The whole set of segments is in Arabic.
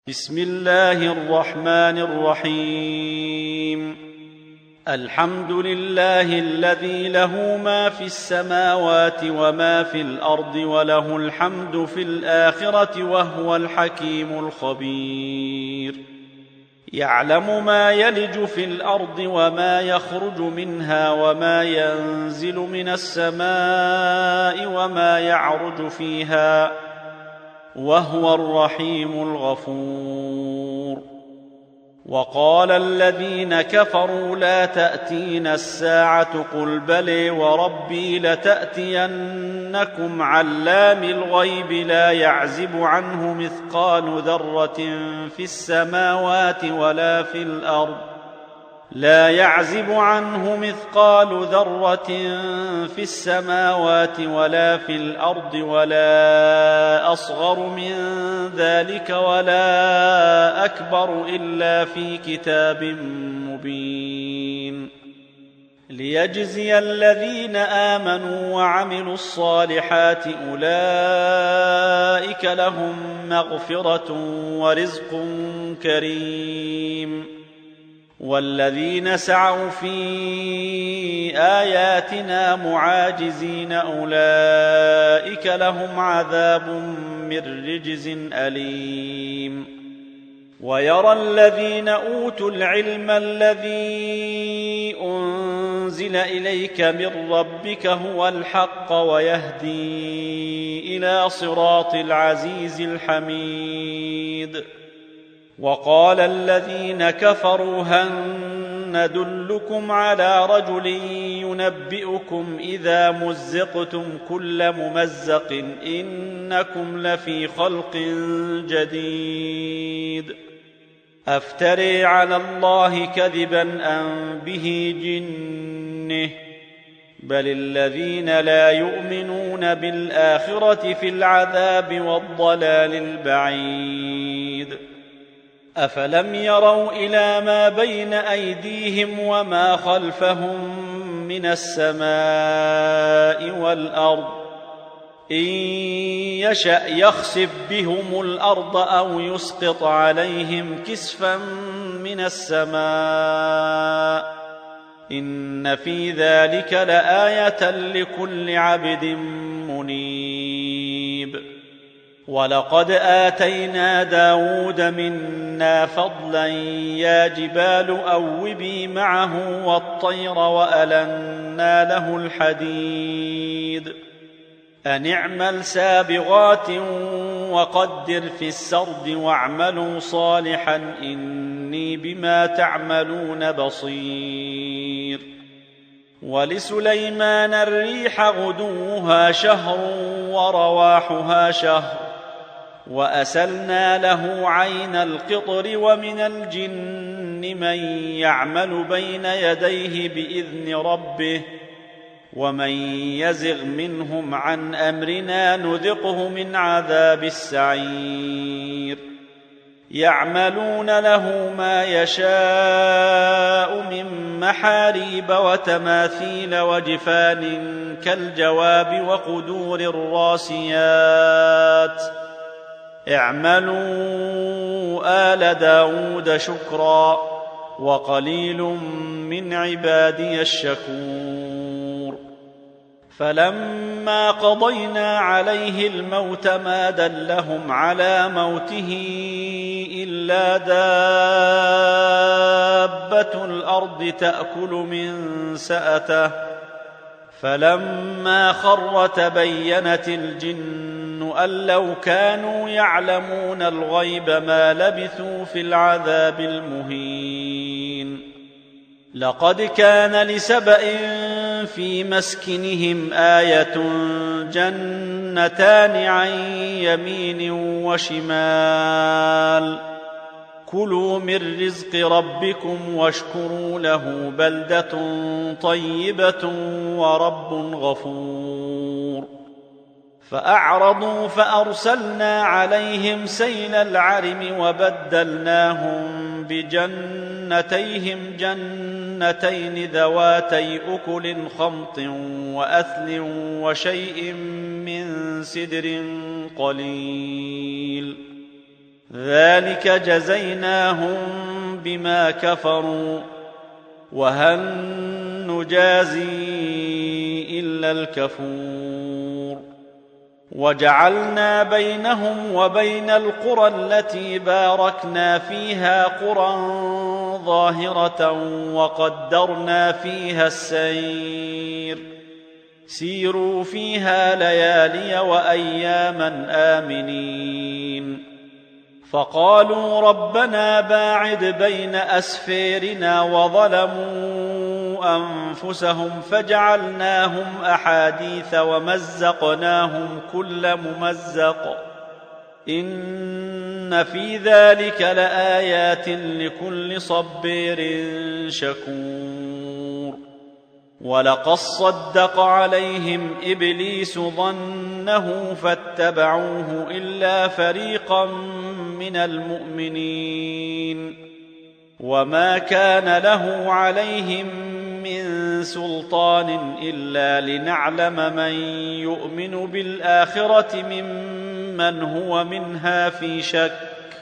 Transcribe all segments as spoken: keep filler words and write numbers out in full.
بسم الله الرحمن الرحيم. الحمد لله الذي له ما في السماوات وما في الأرض وله الحمد في الآخرة وهو الحكيم الخبير. يعلم ما يلج في الأرض وما يخرج منها وما ينزل من السماء وما يعرج فيها وهو الرحيم الغفور. وقال الذين كفروا لا تأتينا الساعة قل بلى وربي لتأتينكم علام الغيب لا يعزب عنه مثقال ذرة في السماوات ولا في الأرض لا يعزب عنه مثقال ذرة في السماوات ولا في الأرض ولا أصغر من ذلك ولا أكبر إلا في كتاب مبين. ليجزي الذين آمنوا وعملوا الصالحات أولئك لهم مغفرة ورزق كريم. والذين سعوا في آياتنا معاجزين أولئك لهم عذاب من رجز أليم. ويرى الذين أوتوا العلم الذي أنزل إليك من ربك هو الحق ويهدي إلى صراط العزيز الحميد. وقال الذين كفروا هل ندلكم على رجل ينبئكم إذا مزقتم كل ممزق إنكم لفي خلق جديد أفتري على الله كذبا أم به جنة بل الذين لا يؤمنون بالآخرة في العذاب والضلال البعيد. أفلم يروا إلى ما بين أيديهم وما خلفهم من السماء والأرض إن يشأ يخسف بهم الأرض أو يسقط عليهم كسفا من السماء إن في ذلك لآية لكل عبد منيب. ولقد آتينا داود منا فضلا يا جبال أوبي معه والطير وألنا له الحديد أن اعمل سابغات وقدر في السرد واعملوا صالحا إني بما تعملون بصير. ولسليمان الريح غدوها شهر ورواحها شهر وأسلنا له عين القطر ومن الجن من يعمل بين يديه بإذن ربه ومن يزغ منهم عن أمرنا نذقه من عذاب السعير. يعملون له ما يشاء من محاريب وتماثيل وجفان كالجواب وقدور الراسيات اعملوا آل داود شكرا وقليل من عبادي الشكور. فلما قضينا عليه الموت ما دلهم على موته إلا دابة الأرض تأكل من سأته فلما خر تبينت الجن أن لو كانوا يعلمون الغيب ما لبثوا في العذاب المهين. لقد كان لسبإ في مسكنهم آية جنتان عن يمين وشمال كلوا من رزق ربكم واشكروا له بلدة طيبة ورب غفور. فأعرضوا فأرسلنا عليهم سيل العرم وبدلناهم بجنتيهم جنتين ذواتي أكل خمط وأثل وشيء من سدر قليل ذلك جزيناهم بما كفروا وهل نجازي إلا الكفور وجعلنا بينهم وبين القرى التي باركنا فيها قرى ظاهرة وقدرنا فيها السير سيروا فيها ليالي وأياما آمنين فقالوا ربنا باعد بين أسفيرنا وظلموا أنفسهم فجعلناهم أحاديث ومزقناهم كل ممزق إن في ذلك لآيات لكل صبير شكور ولقد صدق عليهم إبليس ظنه فاتبعوه إلا فريقا من المؤمنين وما كان له عليهم من سلطان إلا لنعلم من يؤمن بالآخرة ممن هو منها في شك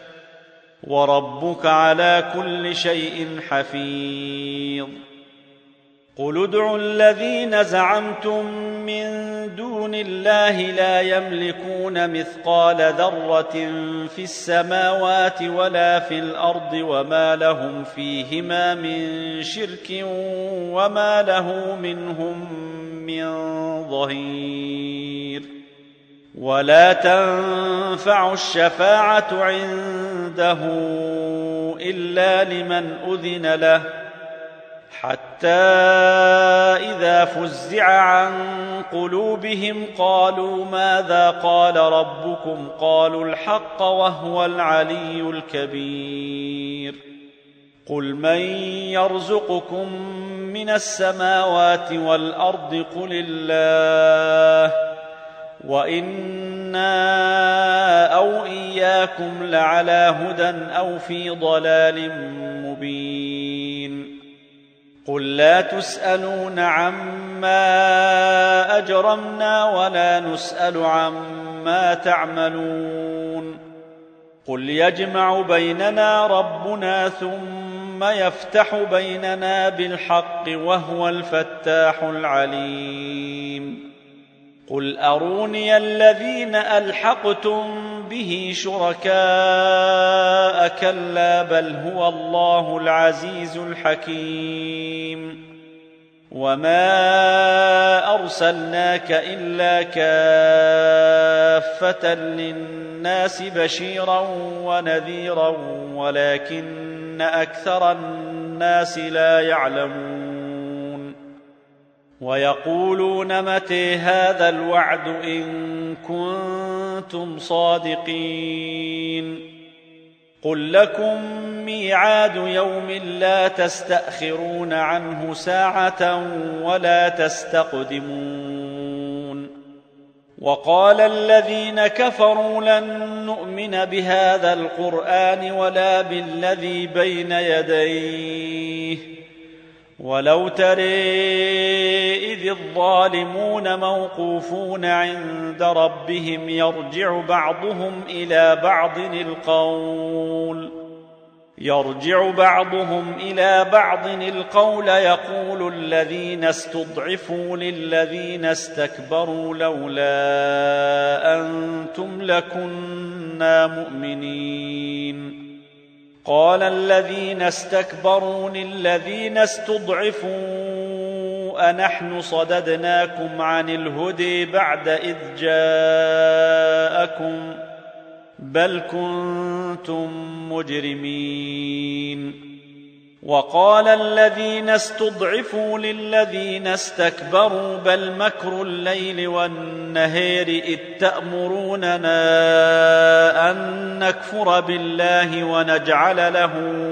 وربك على كل شيء حفيظ قل ادعوا الذين زعمتم من دون الله لا يملكون مثقال ذرة في السماوات ولا في الأرض وما لهم فيهما من شرك وما له منهم من ظهير ولا تنفع الشفاعة عنده إلا لمن أذن له حتى إذا فزع عن قلوبهم قالوا ماذا قال ربكم قالوا الحق وهو العلي الكبير قل من يرزقكم من السماوات والأرض قل الله وإنا أو إياكم لعلى هدى أو في ضلال مبين قل لا تسألون عما أجرمنا ولا نسأل عما تعملون قل يجمع بيننا ربنا ثم يفتح بيننا بالحق وهو الفتاح العليم قل أروني الذين ألحقتم به شركاء كلا بل هو الله العزيز الحكيم وما أرسلناك إلا كافة للناس بشيرا ونذيرا ولكن أكثر الناس لا يعلمون ويقولون متى هذا الوعد إن كنتم صادقين قل لكم ميعاد يوم لا تستأخرون عنه ساعة ولا تستقدمون وقال الذين كفروا لن نؤمن بهذا القرآن ولا بالذي بين يديه ولو ترى إذ الظالمون موقوفون عند ربهم يرجع بعضهم إلى بعض القول يرجع بعضهم إلى بعض القول يقول الذين استضعفوا للذين استكبروا لولا أنتم لكنا مؤمنين قال الذين استكبروا للذين استضعفوا أنحن صددناكم عن الهدى بعد إذ جاءكم بل كنتم مجرمين وقال الذين استضعفوا للذين استكبروا بل مكر الليل والنهار إذ تأمروننا أن نكفر بالله ونجعل له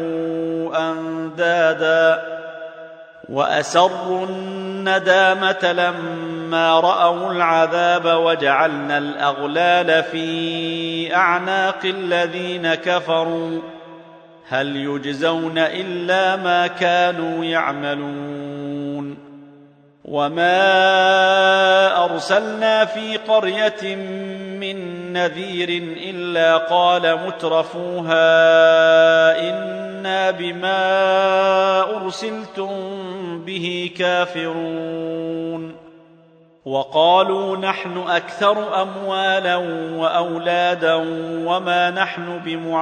أندادا وأسروا الندامة لما رأوا العذاب وجعلنا الأغلال في أعناق الذين كفروا هل يجزون إلا ما كانوا يعملون وما أرسلنا في قرية من نذير إلا قال مترفوها إنا بما أرسلتم به كافرون وقالوا نحن أكثر أموالا وأولادا وما نحن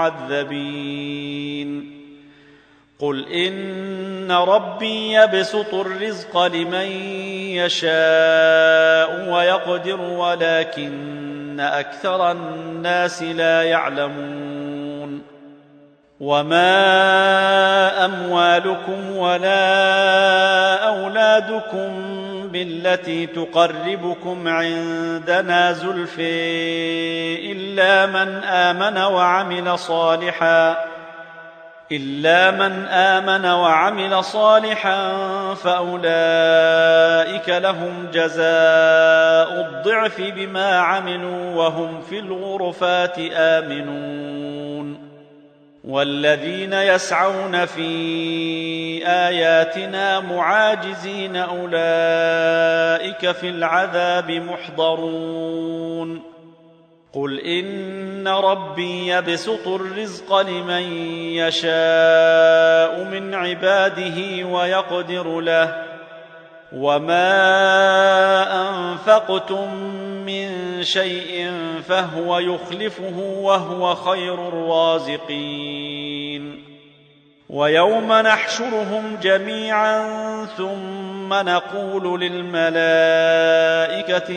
بمعذبين قل إن ربي يبسط الرزق لمن يشاء ويقدر ولكن أكثر الناس لا يعلمون وما أموالكم ولا أولادكم بالتي تقربكم عندنا زلفى إلا من آمن وعمل صالحا إلا من آمن وعمل صالحا فأولئك لهم جزاء الضعف بما عملوا وهم في الغرفات آمنون والذين يسعون في آياتنا معاجزين أولئك في العذاب محضرون قل إن ربي يبسط الرزق لمن يشاء من عباده ويقدر له وما أنفقتم من شيء فهو يخلفه وهو خير الرازقين ويوم نحشرهم جميعا ثم نقول للملائكة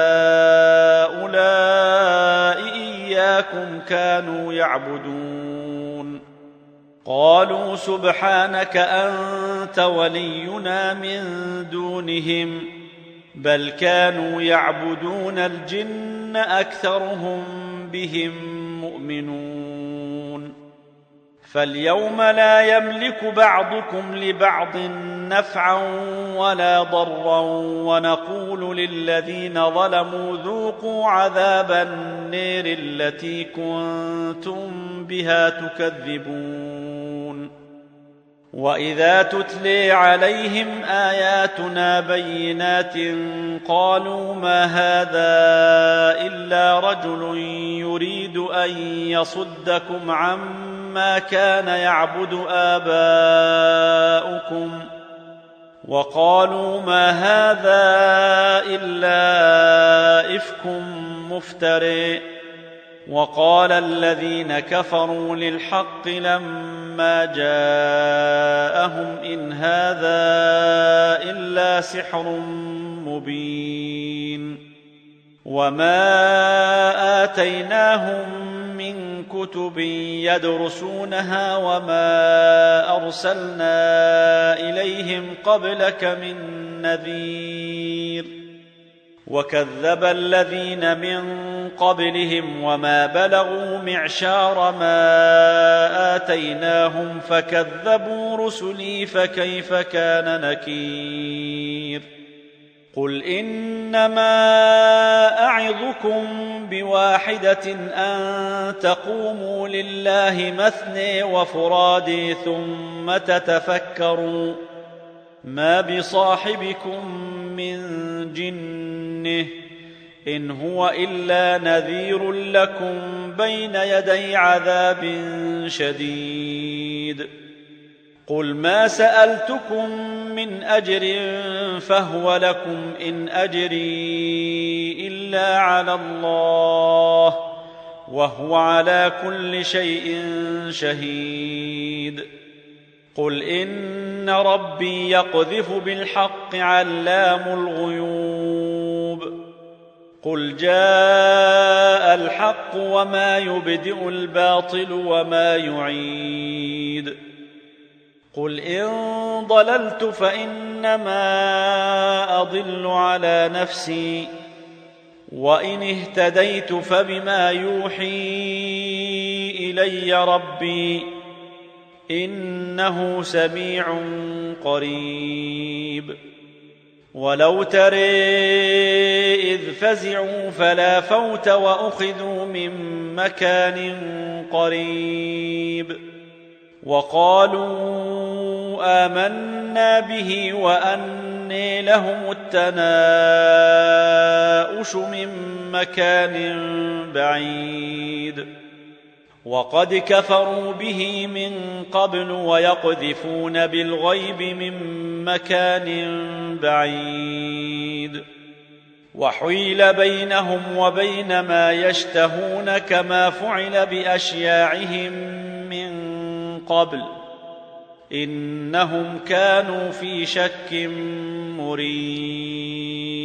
أهؤلاء إياكم كانوا يعبدون قالوا سبحانك أنت ولينا من دونهم بل كانوا يعبدون الجن أكثرهم بهم مؤمنون فاليوم لا يملك بعضكم لبعض نفعا ولا ضرا ونقول للذين ظلموا ذوقوا عذاب النير التي كنتم بها تكذبون وإذا تتلي عليهم آياتنا بينات قالوا ما هذا إلا رجل يريد أن يصدكم عما كان يعبد آباؤكم وقالوا ما هذا إلا إفك مفترٍ وقال الذين كفروا للحق لما جاءهم إن هذا إلا سحر مبين وما آتيناهم من كتب يدرسونها وما أرسلنا إليهم قبلك من نذير وكذب الذين من قبلهم وما بلغوا معشار ما آتيناهم فكذبوا رسلي فكيف كان نكير قل إنما أعظكم بواحدة أن تقوموا لله مثني وفرادي ثم تتفكروا ما بصاحبكم من جنه إن هو إلا نذير لكم بين يدي عذاب شديد قل ما سألتكم من أجر فهو لكم إن أجري إلا على الله وهو على كل شيء شهيد قل إن ربي يقذف بالحق علام الغيوب قل جاء الحق وما يبدئ الباطل وما يعيد قل إن ضللت فإنما أضل على نفسي وإن اهتديت فبما يوحي إلي ربي إنه سميع قريب ولو ترى إذ فزعوا فلا فوت وأخذوا من مكان قريب وقالوا آمنا به وأنا وأني لهم التناؤش من مكان بعيد وقد كفروا به من قبل ويقذفون بالغيب من مكان بعيد وحيل بينهم وبين ما يشتهون كما فعل بأشياعهم من قبل إنهم كانوا في شك مريب